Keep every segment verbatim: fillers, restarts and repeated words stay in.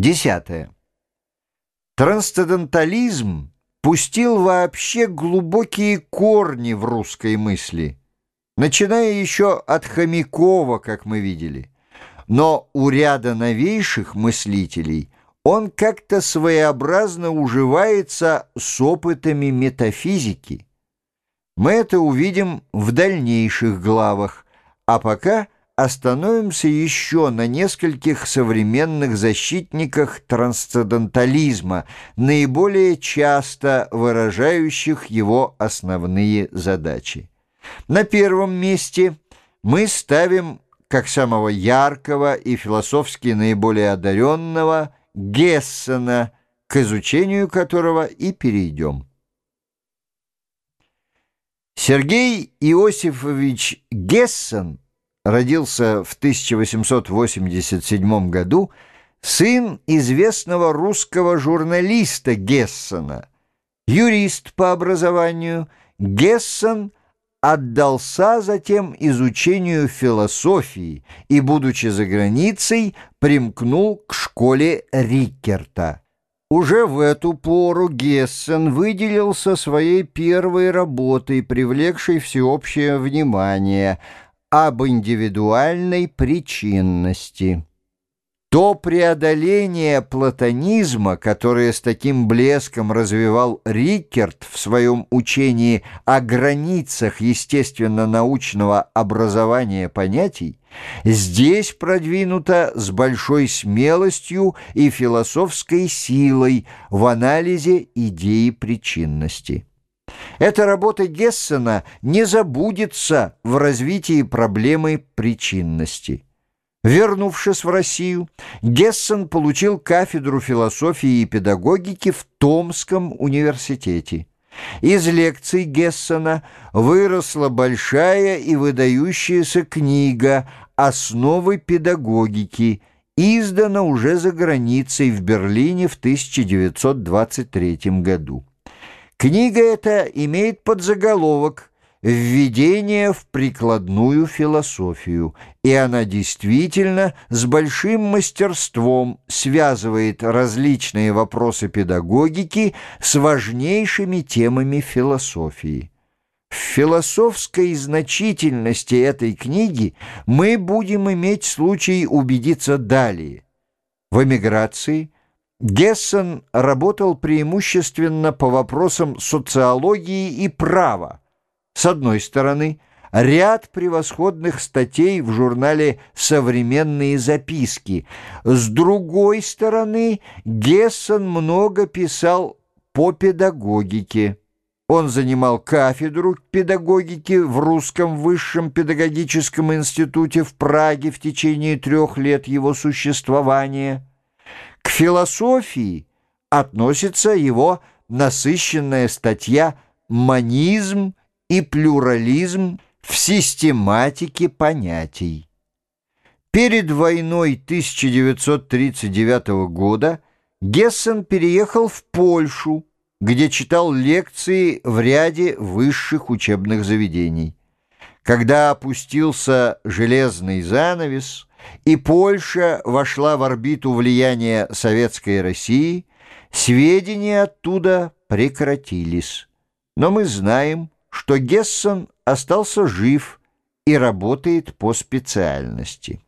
Десятое. Трансцендентализм пустил вообще глубокие корни в русской мысли, начиная еще от Хомякова, как мы видели. Но у ряда новейших мыслителей он как-то своеобразно уживается с опытами метафизики. Мы это увидим в дальнейших главах, а пока остановимся еще на нескольких современных защитниках трансцендентализма, наиболее часто выражающих его основные задачи. На первом месте мы ставим, как самого яркого и философски наиболее одаренного, Гессена, к изучению которого и перейдем. Сергей Иосифович Гессен родился в тысяча восемьсот восемьдесят седьмом году, сын известного русского журналиста Гессена. Юрист по образованию, Гессен отдался затем изучению философии и, будучи за границей, примкнул к школе Риккерта. Уже в эту пору Гессен выделился своей первой работой, привлекшей всеобщее внимание, об индивидуальной причинности. То преодоление платонизма, которое с таким блеском развивал Риккерт в своем учении о границах естественно-научного образования понятий, здесь продвинуто с большой смелостью и философской силой в анализе идеи причинности. Эта работа Гессена не забудется в развитии проблемы причинности. Вернувшись в Россию, Гессен получил кафедру философии и педагогики в Томском университете. Из лекций Гессена выросла большая и выдающаяся книга «Основы педагогики», издана уже за границей в Берлине в тысяча девятьсот двадцать третьем году. Книга эта имеет подзаголовок «Введение в прикладную философию», и она действительно с большим мастерством связывает различные вопросы педагогики с важнейшими темами философии. В философской значительности этой книги мы будем иметь случай убедиться далее. В эмиграции Гессен работал преимущественно по вопросам социологии и права. С одной стороны, ряд превосходных статей в журнале «Современные записки». С другой стороны, Гессен много писал по педагогике. Он занимал кафедру педагогики в Русском высшем педагогическом институте в Праге в течение трех лет его существования. К философии относится его насыщенная статья «Монизм и плюрализм в систематике понятий». Перед войной тысяча девятьсот тридцать девятого года Гессен переехал в Польшу, где читал лекции в ряде высших учебных заведений. Когда опустился железный занавес и Польша вошла в орбиту влияния Советской России, сведения оттуда прекратились. Но мы знаем, что Гессен остался жив и работает по специальности.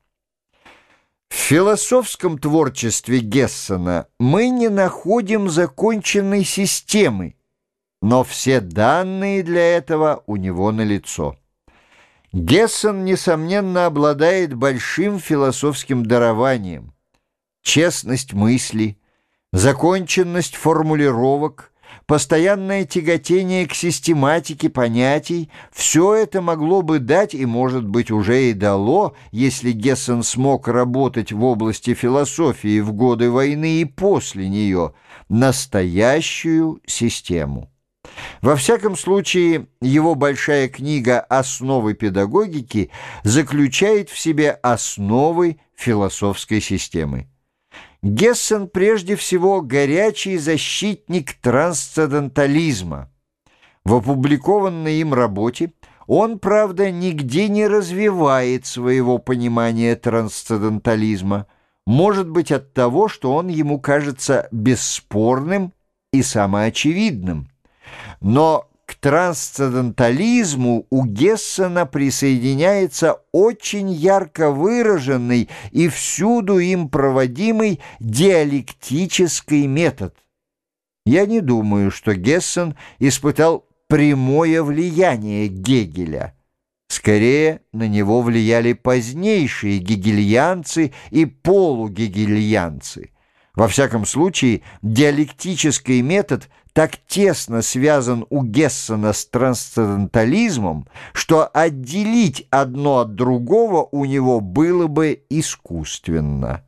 В философском творчестве Гессена мы не находим законченной системы, но все данные для этого у него налицо. Гессен, несомненно, обладает большим философским дарованием. Честность мысли, законченность формулировок, постоянное тяготение к систематике понятий – все это могло бы дать и, может быть, уже и дало, если Гессен смог работать в области философии в годы войны и после нее, настоящую систему. Во всяком случае, его большая книга «Основы педагогики» заключает в себе основы философской системы. Гессен прежде всего горячий защитник трансцендентализма. В опубликованной им работе он, правда, нигде не развивает своего понимания трансцендентализма. может быть от того, что он ему кажется бесспорным и самоочевидным. Но к трансцендентализму у Гессена присоединяется очень ярко выраженный и всюду им проводимый диалектический метод. Я не думаю, что Гессен испытал прямое влияние Гегеля. Скорее, на него влияли позднейшие гегельянцы и полугегельянцы. Во всяком случае, диалектический метод так тесно связан у Гессена с трансцендентализмом, что отделить одно от другого у него было бы искусственно.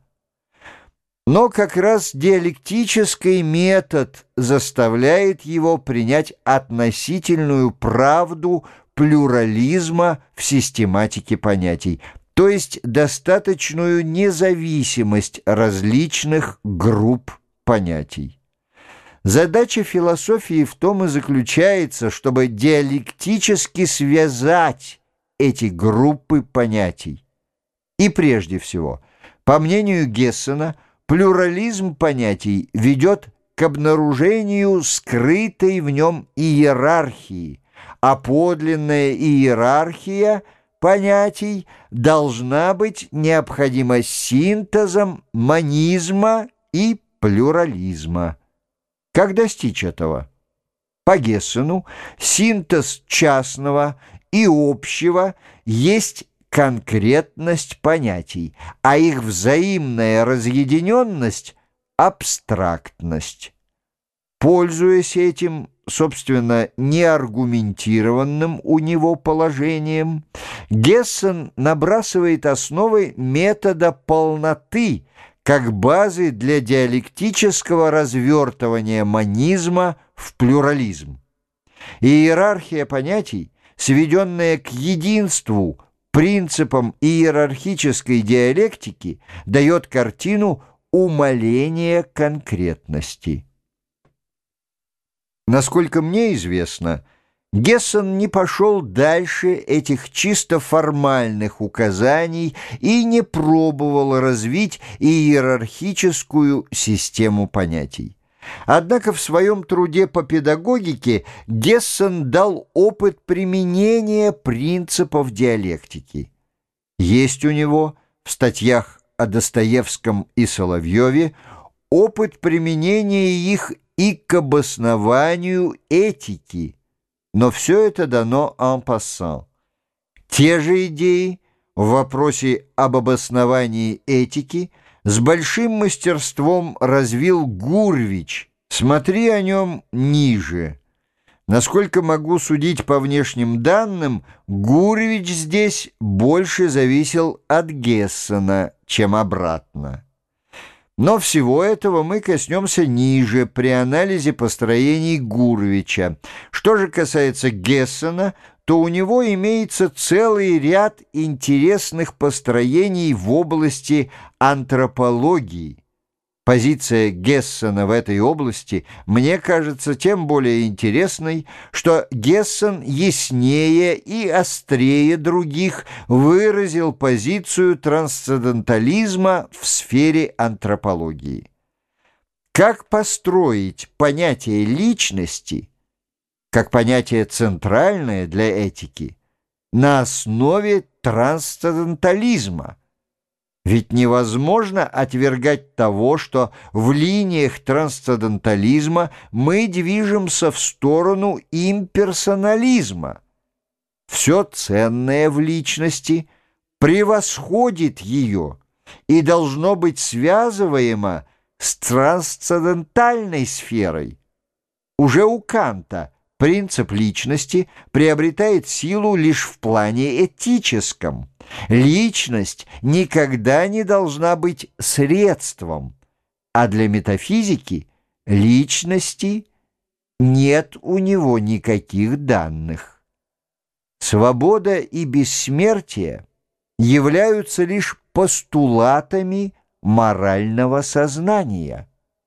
Но как раз диалектический метод заставляет его принять относительную правду плюрализма в систематике понятий, то есть достаточную независимость различных групп понятий. Задача философии в том и заключается, чтобы диалектически связать эти группы понятий. И прежде всего, по мнению Гессена, плюрализм понятий ведет к обнаружению скрытой в нем иерархии, а подлинная иерархия понятий должна быть необходима синтезом монизма и плюрализма. Как достичь этого? По Гессену синтез частного и общего есть конкретность понятий, а их взаимная разъединенность – абстрактность. Пользуясь этим, собственно, неаргументированным у него положением, Гессен набрасывает основы метода полноты как базы для диалектического развертывания монизма в плюрализм. Иерархия понятий, сведенная к единству принципам иерархической диалектики, дает картину умаления конкретности. Насколько мне известно, Гессен не пошел дальше этих чисто формальных указаний и не пробовал развить иерархическую систему понятий. Однако в своем труде по педагогике Гессен дал опыт применения принципов диалектики. Есть у него в статьях о Достоевском и Соловьеве опыт применения их и к обоснованию этики, но все это дано en passant. Те же идеи в вопросе об обосновании этики с большим мастерством развил Гурвич, смотри о нем ниже. Насколько могу судить по внешним данным, Гурвич здесь больше зависел от Гессена, чем обратно. Но всего этого мы коснемся ниже при анализе построений Гурвича. Что же касается Гессена, то у него имеется целый ряд интересных построений в области антропологии. Позиция Гессена в этой области мне кажется тем более интересной, что Гессен яснее и острее других выразил позицию трансцендентализма в сфере антропологии. Как построить понятие личности, как понятие центральное для этики, на основе трансцендентализма? Ведь невозможно отвергать того, что в линиях трансцендентализма мы движемся в сторону имперсонализма. Все ценное в личности превосходит ее и должно быть связываемо с трансцендентальной сферой. Уже у Канта принцип личности приобретает силу лишь в плане этическом. Личность никогда не должна быть средством, а для метафизики личности нет у него никаких данных. Свобода и бессмертие являются лишь постулатами морального сознания.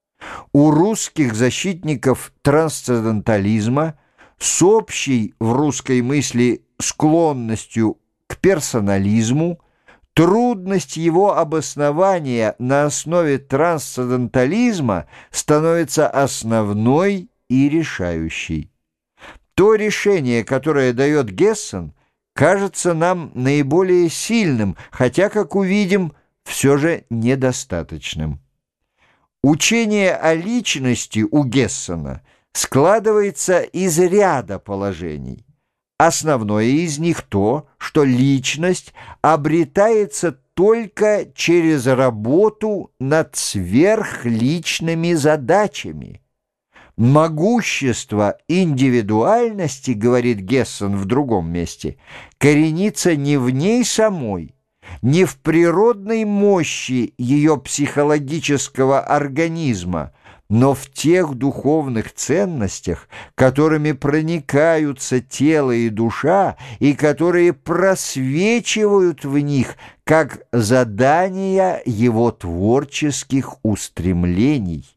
У русских защитников трансцендентализма с общей в русской мысли склонностью к персонализму Трудность его обоснования на основе трансцендентализма становится основной и решающей. То решение, которое дает Гессен, кажется нам наиболее сильным, хотя, как увидим, все же недостаточным. Учение о личности у Гессена складывается из ряда положений. Основное из них то, что личность обретается только через работу над сверхличными задачами. Могущество индивидуальности, говорит Гессен в другом месте, коренится не в ней самой, не в природной мощи ее психологического организма, но в тех духовных ценностях, которыми проникаются тело и душа, и которые просвечивают в них как задания его творческих устремлений.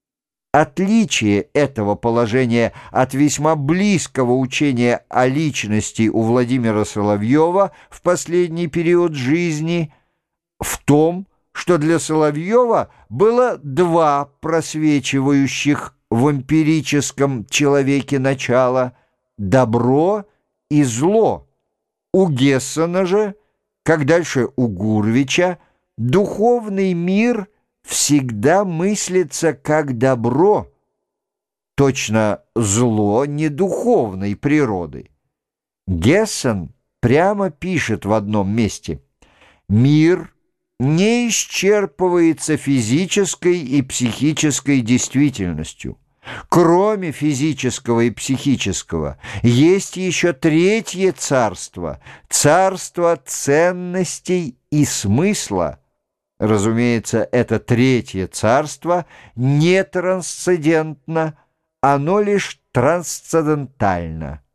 Отличие этого положения от весьма близкого учения о личности у Владимира Соловьева в последний период жизни в том, что для Соловьева было два просвечивающих в эмпирическом человеке начала – добро и зло. У Гессена же, как дальше у Гурвича, духовный мир всегда мыслится как добро, точно зло не духовной природы. Гессен прямо пишет в одном месте: «Мир не исчерпывается физической и психической действительностью. Кроме физического и психического, есть еще третье царство, царство ценностей и смысла». Разумеется, это третье царство не трансцендентно, оно лишь трансцендентально.